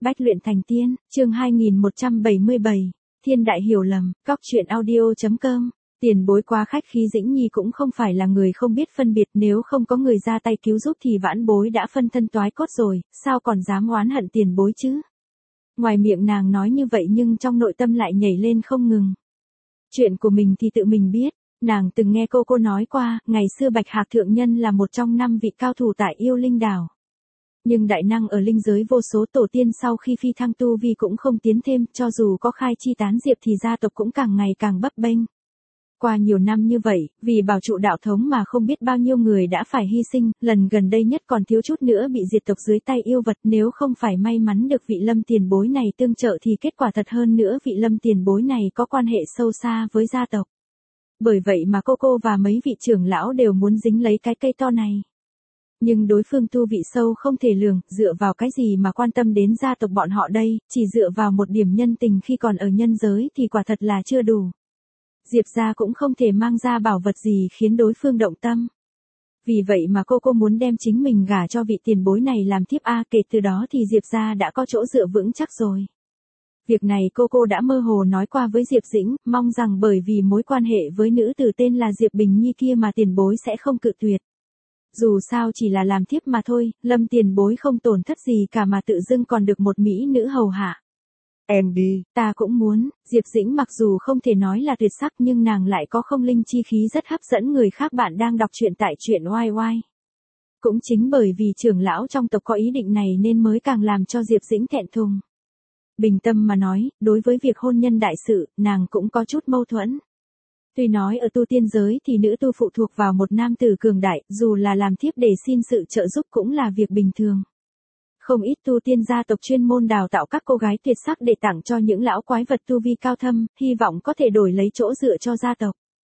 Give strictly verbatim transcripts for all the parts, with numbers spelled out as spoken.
Bách luyện thành tiên, chương hai nghìn một trăm bảy mươi bảy, Thiên đại hiểu lầm, góc truyện audio.com. Tiền bối quá khách khí, Dĩnh Nhi cũng không phải là người không biết phân biệt, nếu không có người ra tay cứu giúp thì vãn bối đã phân thân toái cốt rồi, sao còn dám oán hận tiền bối chứ? Ngoài miệng nàng nói như vậy nhưng trong nội tâm lại nhảy lên không ngừng. Chuyện của mình thì tự mình biết, nàng từng nghe cô cô nói qua, ngày xưa Bạch Hạc thượng nhân là một trong năm vị cao thủ tại Yêu Linh đảo. Nhưng đại năng ở linh giới vô số, tổ tiên sau khi phi thăng tu vi cũng không tiến thêm, cho dù có khai chi tán diệp thì gia tộc cũng càng ngày càng bấp bênh. Qua nhiều năm như vậy, vì bảo trụ đạo thống mà không biết bao nhiêu người đã phải hy sinh, lần gần đây nhất còn thiếu chút nữa bị diệt tộc dưới tay yêu vật, nếu không phải may mắn được vị Lâm tiền bối này tương trợ thì kết quả thật hơn nữa, vị Lâm tiền bối này có quan hệ sâu xa với gia tộc. Bởi vậy mà cô cô và mấy vị trưởng lão đều muốn dính lấy cái cây to này. Nhưng đối phương tu vị sâu không thể lường, dựa vào cái gì mà quan tâm đến gia tộc bọn họ đây, chỉ dựa vào một điểm nhân tình khi còn ở nhân giới thì quả thật là chưa đủ. Diệp gia cũng không thể mang ra bảo vật gì khiến đối phương động tâm. Vì vậy mà cô cô muốn đem chính mình gả cho vị tiền bối này làm thiếp a, kể từ đó thì Diệp gia đã có chỗ dựa vững chắc rồi. Việc này cô cô đã mơ hồ nói qua với Diệp Dĩnh, mong rằng bởi vì mối quan hệ với nữ tử tên là Diệp Bình Nhi kia mà tiền bối sẽ không cự tuyệt. Dù sao chỉ là làm thiếp mà thôi, Lâm tiền bối không tổn thất gì cả mà tự dưng còn được một mỹ nữ hầu hạ. Em đi. Ta cũng muốn. Diệp Dĩnh mặc dù không thể nói là tuyệt sắc nhưng nàng lại có không linh chi khí rất hấp dẫn người khác. Bạn đang đọc truyện tại truyện oai oai. Cũng chính bởi vì trưởng lão trong tộc có ý định này nên mới càng làm cho Diệp Dĩnh thẹn thùng. Bình tâm mà nói, đối với việc hôn nhân đại sự, nàng cũng có chút mâu thuẫn. Tuy nói ở tu tiên giới thì nữ tu phụ thuộc vào một nam tử cường đại, dù là làm thiếp để xin sự trợ giúp cũng là việc bình thường. Không ít tu tiên gia tộc chuyên môn đào tạo các cô gái tuyệt sắc để tặng cho những lão quái vật tu vi cao thâm, hy vọng có thể đổi lấy chỗ dựa cho gia tộc.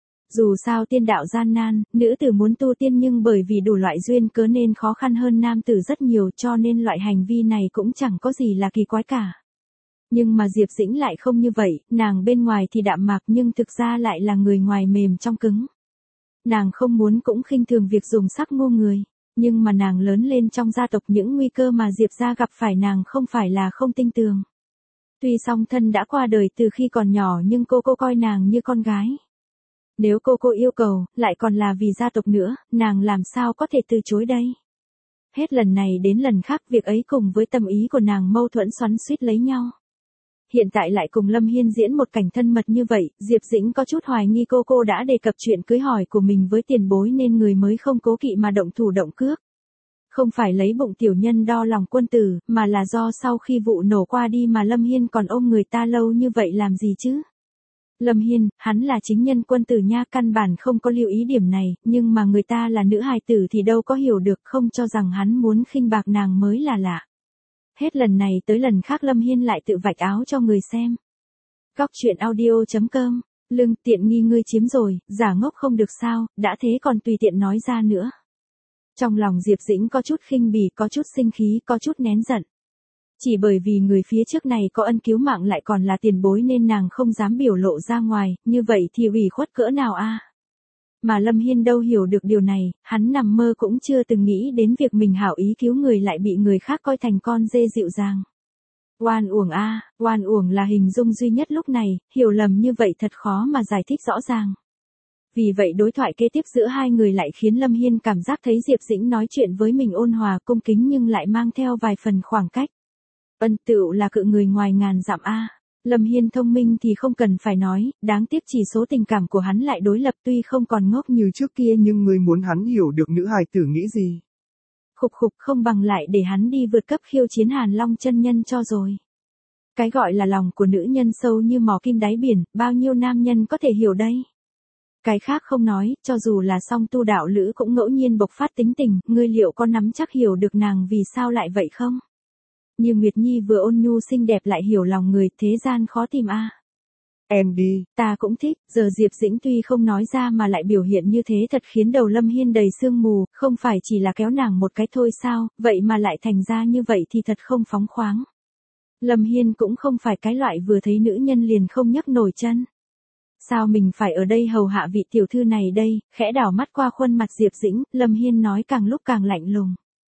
Dù sao tiên đạo gian nan, nữ tử muốn tu tiên nhưng bởi vì đủ loại duyên cớ nên khó khăn hơn nam tử rất nhiều, cho nên loại hành vi này cũng chẳng có gì là kỳ quái cả. Nhưng mà Diệp Dĩnh lại không như vậy, nàng bên ngoài thì đạm mạc nhưng thực ra lại là người ngoài mềm trong cứng. Nàng không muốn cũng khinh thường việc dùng sắc ngu người, nhưng mà nàng lớn lên trong gia tộc, những nguy cơ mà Diệp gia gặp phải nàng không phải là không tinh tường. Tuy song thân đã qua đời từ khi còn nhỏ nhưng cô cô coi nàng như con gái. Nếu cô cô yêu cầu, lại còn là vì gia tộc nữa, nàng làm sao có thể từ chối đây? Hết lần này đến lần khác việc ấy cùng với tâm ý của nàng mâu thuẫn xoắn xuýt lấy nhau. Hiện tại lại cùng Lâm Hiên diễn một cảnh thân mật như vậy, Diệp Dĩnh có chút hoài nghi cô cô đã đề cập chuyện cưới hỏi của mình với tiền bối nên người mới không cố kỵ mà động thủ động cước. Không phải lấy bụng tiểu nhân đo lòng quân tử, mà là do sau khi vụ nổ qua đi mà Lâm Hiên còn ôm người ta lâu như vậy làm gì chứ? Lâm Hiên, hắn là chính nhân quân tử nha, căn bản không có lưu ý điểm này, nhưng mà người ta là nữ hài tử thì đâu có hiểu được, không cho rằng hắn muốn khinh bạc nàng mới là lạ. Hết lần này tới lần khác Lâm Hiên lại tự vạch áo cho người xem. Góc truyện audio.com, lưng tiện nghi ngươi chiếm rồi, giả ngốc không được sao, đã thế còn tùy tiện nói ra nữa. Trong lòng Diệp Dĩnh có chút khinh bỉ, có chút sinh khí, có chút nén giận. Chỉ bởi vì người phía trước này có ân cứu mạng lại còn là tiền bối nên nàng không dám biểu lộ ra ngoài, như vậy thì ủy khuất cỡ nào a? Mà Lâm Hiên đâu hiểu được điều này, hắn nằm mơ cũng chưa từng nghĩ đến việc mình hảo ý cứu người lại bị người khác coi thành con dê dịu dàng. Oan uổng a, à, oan uổng là hình dung duy nhất lúc này, hiểu lầm như vậy thật khó mà giải thích rõ ràng. Vì vậy đối thoại kế tiếp giữa hai người lại khiến Lâm Hiên cảm giác thấy Diệp Dĩnh nói chuyện với mình ôn hòa cung kính nhưng lại mang theo vài phần khoảng cách. Ân tựu là cự người ngoài ngàn dặm a. À. Lâm Hiên thông minh thì không cần phải nói, đáng tiếc chỉ số tình cảm của hắn lại đối lập, tuy không còn ngốc như trước kia nhưng người muốn hắn hiểu được nữ hài tử nghĩ gì. Khục khục, không bằng lại để hắn đi vượt cấp khiêu chiến Hàn Long chân nhân cho rồi. Cái gọi là lòng của nữ nhân sâu như mò kim đáy biển, bao nhiêu nam nhân có thể hiểu đây. Cái khác không nói, cho dù là song tu đạo lữ cũng ngẫu nhiên bộc phát tính tình, ngươi liệu có nắm chắc hiểu được nàng vì sao lại vậy không? Như Nguyệt Nhi vừa ôn nhu xinh đẹp lại hiểu lòng người, thế gian khó tìm a. À. Em đi. Ta cũng thích, giờ Diệp Dĩnh tuy không nói ra mà lại biểu hiện như thế thật khiến đầu Lâm Hiên đầy sương mù, không phải chỉ là kéo nàng một cái thôi sao, vậy mà lại thành ra như vậy thì thật không phóng khoáng. Lâm Hiên cũng không phải cái loại vừa thấy nữ nhân liền không nhấc nổi chân. Sao mình phải ở đây hầu hạ vị tiểu thư này đây, khẽ đảo mắt qua khuôn mặt Diệp Dĩnh, Lâm Hiên nói càng lúc càng lạnh lùng.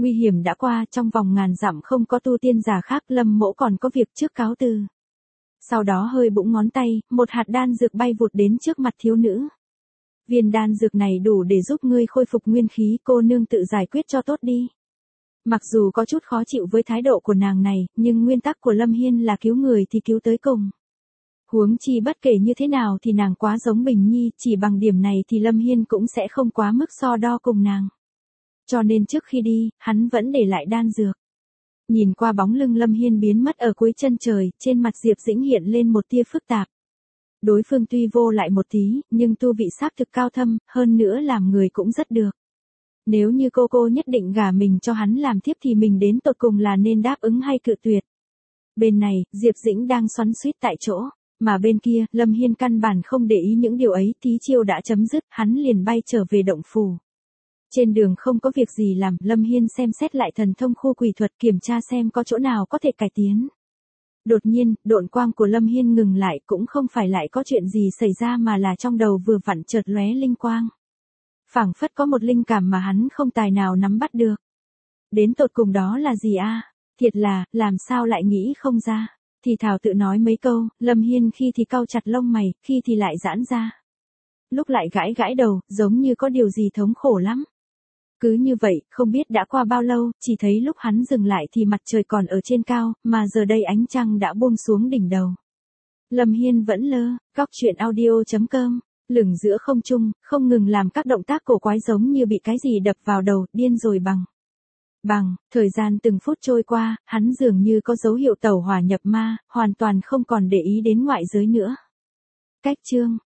Nguy hiểm đã qua, trong vòng ngàn dặm không có tu tiên giả khác, Lâm Mỗ còn có việc trước cáo từ. Sau đó hơi búng ngón tay, một hạt đan dược bay vụt đến trước mặt thiếu nữ. Viên đan dược này đủ để giúp ngươi khôi phục nguyên khí, cô nương tự giải quyết cho tốt đi. Mặc dù có chút khó chịu với thái độ của nàng này, nhưng nguyên tắc của Lâm Hiên là cứu người thì cứu tới cùng. Huống chi bất kể như thế nào thì nàng quá giống Bình Nhi, chỉ bằng điểm này thì Lâm Hiên cũng sẽ không quá mức so đo cùng nàng. Cho nên trước khi đi, hắn vẫn để lại đan dược. Nhìn qua bóng lưng Lâm Hiên biến mất ở cuối chân trời, trên mặt Diệp Dĩnh hiện lên một tia phức tạp. Đối phương tuy vô lại một tí, nhưng tu vị xác thực cao thâm, hơn nữa làm người cũng rất được. Nếu như cô cô nhất định gả mình cho hắn làm thiếp thì mình đến tột cùng là nên đáp ứng hay cự tuyệt. Bên này, Diệp Dĩnh đang xoắn xuýt tại chỗ, mà bên kia, Lâm Hiên căn bản không để ý những điều ấy, tí chiêu đã chấm dứt, hắn liền bay trở về động phủ. Trên đường không có việc gì làm, Lâm Hiên xem xét lại thần thông khu quỷ thuật, kiểm tra xem có chỗ nào có thể cải tiến. Đột nhiên, độn quang của Lâm Hiên ngừng lại, cũng không phải lại có chuyện gì xảy ra mà là trong đầu vừa vặn chợt lóe linh quang. Phảng phất có một linh cảm mà hắn không tài nào nắm bắt được. Đến tột cùng đó là gì a? Thiệt là, làm sao lại nghĩ không ra. Thì thảo tự nói mấy câu, Lâm Hiên khi thì cau chặt lông mày, khi thì lại giãn ra. Lúc lại gãi gãi đầu, giống như có điều gì thống khổ lắm. Cứ như vậy, không biết đã qua bao lâu, chỉ thấy lúc hắn dừng lại thì mặt trời còn ở trên cao, mà giờ đây ánh trăng đã buông xuống đỉnh đầu. Lâm Hiên vẫn lơ, góc truyện audio chấm com, lửng giữa không trung, không ngừng làm các động tác cổ quái giống như bị cái gì đập vào đầu, điên rồi bằng. Bằng, thời gian từng phút trôi qua, hắn dường như có dấu hiệu tẩu hỏa nhập ma, hoàn toàn không còn để ý đến ngoại giới nữa. Cách chương